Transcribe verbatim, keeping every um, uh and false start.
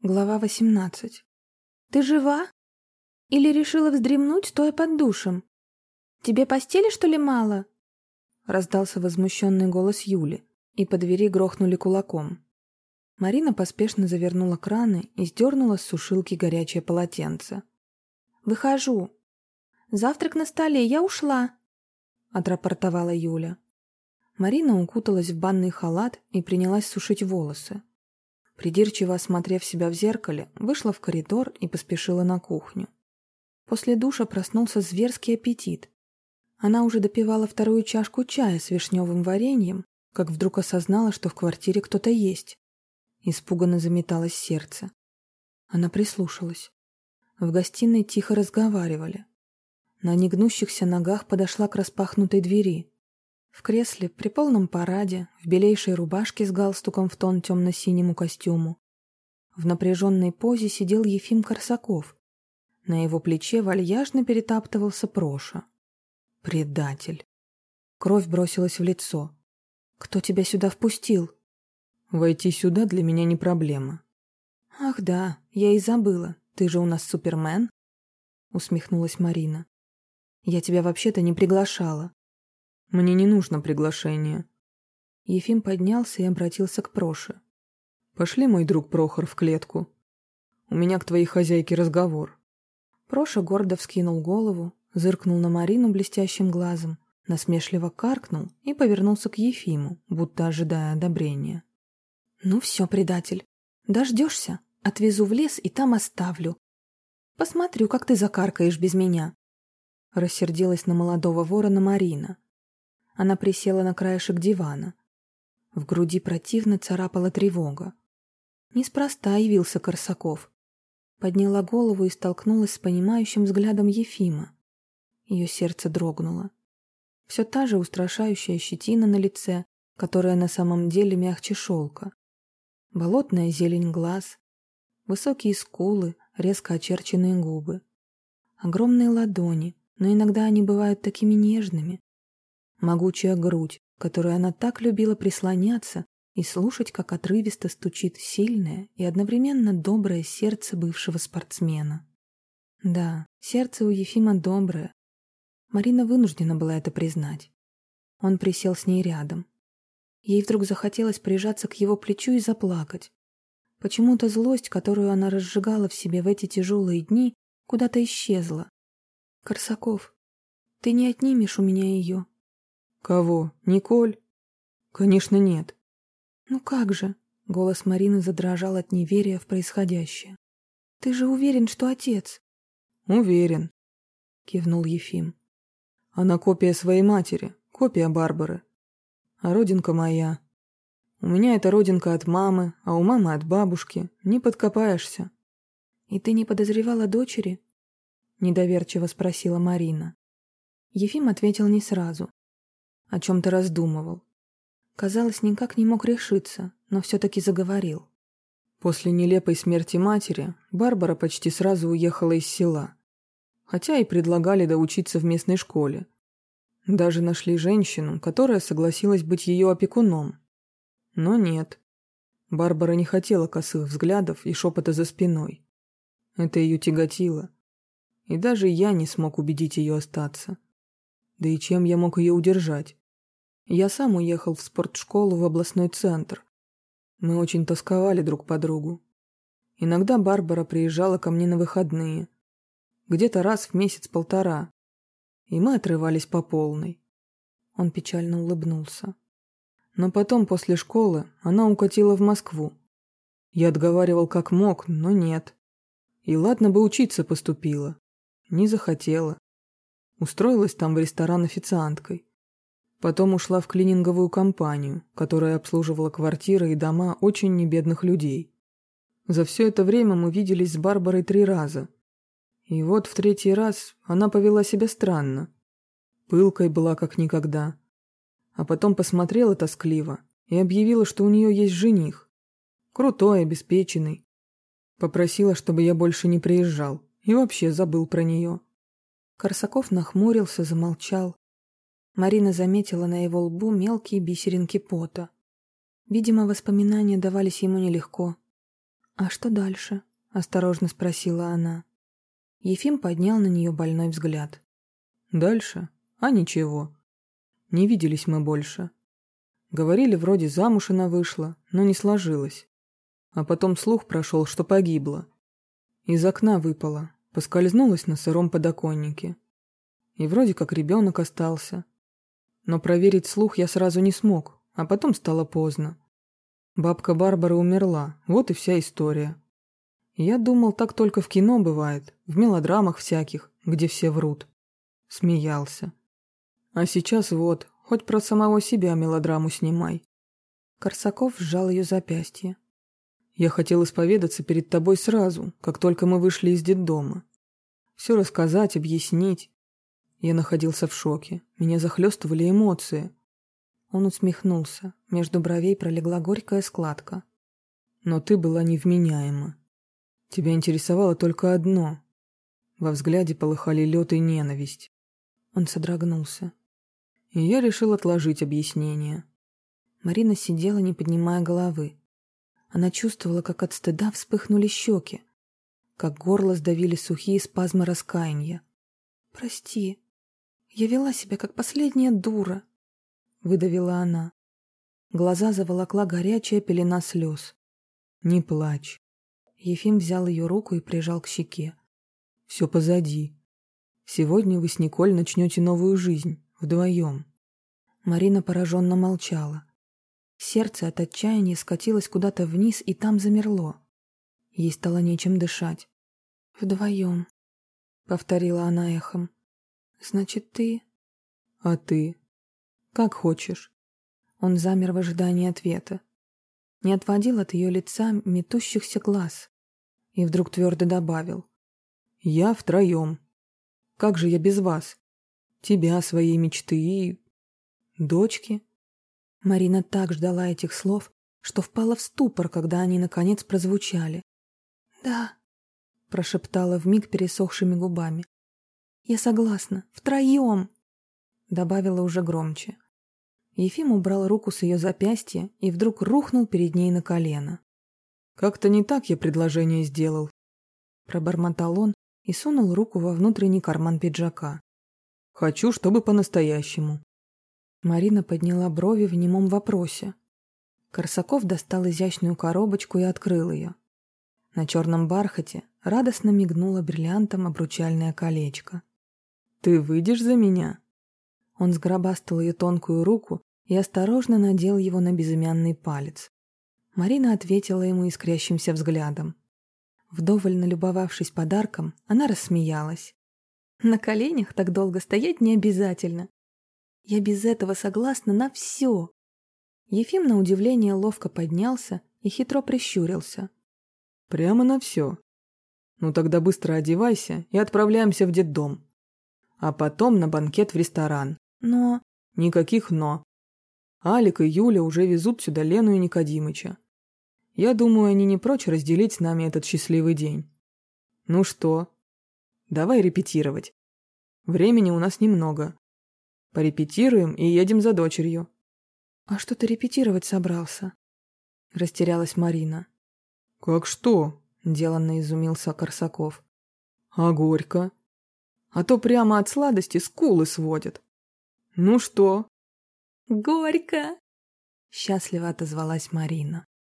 Глава восемнадцать. «Ты жива? Или решила вздремнуть, стоя под душем? Тебе постели, что ли, мало?» Раздался возмущенный голос Юли, и по двери грохнули кулаком. Марина поспешно завернула краны и сдернула с сушилки горячее полотенце. «Выхожу. Завтрак на столе, я ушла», — отрапортовала Юля. Марина укуталась в банный халат и принялась сушить волосы. Придирчиво осмотрев себя в зеркале, вышла в коридор и поспешила на кухню. После душа проснулся зверский аппетит. Она уже допивала вторую чашку чая с вишневым вареньем, как вдруг осознала, что в квартире кто-то есть. Испуганно заметалось сердце. Она прислушалась. В гостиной тихо разговаривали. На негнущихся ногах подошла к распахнутой двери. В кресле, при полном параде, в белейшей рубашке с галстуком в тон темно-синему костюму, в напряженной позе сидел Ефим Корсаков. На его плече вальяжно перетаптывался Проша. Предатель. Кровь бросилась в лицо. «Кто тебя сюда впустил?» «Войти сюда для меня не проблема». «Ах да, я и забыла. Ты же у нас супермен», — усмехнулась Марина. «Я тебя вообще-то не приглашала». «Мне не нужно приглашение». Ефим поднялся и обратился к Проше. «Пошли, мой друг Прохор, в клетку. У меня к твоей хозяйке разговор». Проша гордо вскинул голову, зыркнул на Марину блестящим глазом, насмешливо каркнул и повернулся к Ефиму, будто ожидая одобрения. «Ну все, предатель, дождешься, отвезу в лес и там оставлю. Посмотрю, как ты закаркаешь без меня». Рассердилась на молодого ворона Марина. Она присела на краешек дивана. В груди противно царапала тревога. Неспроста явился Корсаков. Подняла голову и столкнулась с понимающим взглядом Ефима. Ее сердце дрогнуло. Все та же устрашающая щетина на лице, которая на самом деле мягче шелка. Болотная зелень глаз, высокие скулы, резко очерченные губы. Огромные ладони, но иногда они бывают такими нежными. Могучая грудь, которой она так любила прислоняться и слушать, как отрывисто стучит сильное и одновременно доброе сердце бывшего спортсмена. Да, сердце у Ефима доброе. Марина вынуждена была это признать. Он присел с ней рядом. Ей вдруг захотелось прижаться к его плечу и заплакать. Почему-то злость, которую она разжигала в себе в эти тяжелые дни, куда-то исчезла. «Корсаков, ты не отнимешь у меня ее?» «Кого? Николь?» «Конечно, нет». «Ну как же?» — голос Марины задрожал от неверия в происходящее. «Ты же уверен, что отец?» «Уверен», — кивнул Ефим. «Она копия своей матери, копия Барбары. А родинка моя. У меня эта родинка от мамы, а у мамы от бабушки. Не подкопаешься». «И ты не подозревала дочери?» — недоверчиво спросила Марина. Ефим ответил не сразу. О чем-то раздумывал. Казалось, никак не мог решиться, но все-таки заговорил. После нелепой смерти матери Барбара почти сразу уехала из села. Хотя и предлагали доучиться в местной школе. Даже нашли женщину, которая согласилась быть ее опекуном. Но нет. Барбара не хотела косых взглядов и шепота за спиной. Это ее тяготило. И даже я не смог убедить ее остаться. Да и чем я мог ее удержать? Я сам уехал в спортшколу в областной центр. Мы очень тосковали друг по другу. Иногда Барбара приезжала ко мне на выходные. Где-то раз в месяц-полтора. И мы отрывались по полной. Он печально улыбнулся. Но потом, после школы, она укатила в Москву. Я отговаривал как мог, но нет. И ладно бы учиться поступила. Не захотела. Устроилась там в ресторан официанткой. Потом ушла в клининговую компанию, которая обслуживала квартиры и дома очень небедных людей. За все это время мы виделись с Барбарой три раза. И вот в третий раз она повела себя странно. Пылкой была как никогда. А потом посмотрела тоскливо и объявила, что у нее есть жених. Крутой, обеспеченный. Попросила, чтобы я больше не приезжал и вообще забыл про нее. Корсаков нахмурился, замолчал. Марина заметила на его лбу мелкие бисеринки пота. Видимо, воспоминания давались ему нелегко. «А что дальше?» — осторожно спросила она. Ефим поднял на нее больной взгляд. «Дальше? А ничего. Не виделись мы больше. Говорили, вроде замуж она вышла, но не сложилось. А потом слух прошел, что погибла. Из окна выпала, поскользнулась на сыром подоконнике. И вроде как ребенок остался. Но проверить слух я сразу не смог, а потом стало поздно. Бабка Барбара умерла, вот и вся история. Я думал, так только в кино бывает, в мелодрамах всяких, где все врут. Смеялся. А сейчас вот, хоть про самого себя мелодраму снимай». Корсаков сжал ее запястье. «Я хотел исповедаться перед тобой сразу, как только мы вышли из детдома. Все рассказать, объяснить. Я находился в шоке, меня захлестывали эмоции». Он усмехнулся, между бровей пролегла горькая складка. «Но ты была невменяема. Тебя интересовало только одно». Во взгляде полыхали лед и ненависть. Он содрогнулся. И я решил отложить объяснение. Марина сидела, не поднимая головы. Она чувствовала, как от стыда вспыхнули щеки, как горло сдавили сухие спазмы раскаяния. «Прости, я вела себя как последняя дура», — выдавила она. Глаза заволокла горячая пелена слез. «Не плачь». Ефим взял ее руку и прижал к щеке. «Все позади. Сегодня вы с Николь начнете новую жизнь, вдвоем». Марина пораженно молчала. Сердце от отчаяния скатилось куда-то вниз и там замерло. Ей стало нечем дышать. «Вдвоем», — повторила она эхом. «Значит, ты...» «А ты? Как хочешь». Он замер в ожидании ответа. Не отводил от ее лица метущихся глаз. И вдруг твердо добавил. «Я втроем. Как же я без вас? Тебя, своей мечты и... дочки?» Марина так ждала этих слов, что впала в ступор, когда они наконец прозвучали. «Да», — прошептала вмиг пересохшими губами. «Я согласна. Втроем», — добавила уже громче. Ефим убрал руку с ее запястья и вдруг рухнул перед ней на колено. «Как-то не так я предложение сделал», — пробормотал он и сунул руку во внутренний карман пиджака. «Хочу, чтобы по-настоящему». Марина подняла брови в немом вопросе. Корсаков достал изящную коробочку и открыл ее. На черном бархате радостно мигнуло бриллиантом обручальное колечко. «Ты выйдешь за меня?» Он сгробастал ее тонкую руку и осторожно надел его на безымянный палец. Марина ответила ему искрящимся взглядом. Вдоволь налюбовавшись подарком, она рассмеялась. «На коленях так долго стоять не обязательно. Я без этого согласна на все». Ефим на удивление ловко поднялся и хитро прищурился. «Прямо на все? Ну тогда быстро одевайся и отправляемся в детдом. А потом на банкет в ресторан. Но...» «Никаких «но». Алик и Юля уже везут сюда Лену и Никодимыча. Я думаю, они не прочь разделить с нами этот счастливый день. Ну что? Давай репетировать. Времени у нас немного. Порепетируем и едем за дочерью». «А что ты репетировать собрался?» Растерялась Марина. «Как что?» – деланно изумился Корсаков. «А горько? А то прямо от сладости скулы сводят. Ну что?» «Горько!» – счастливо отозвалась Марина.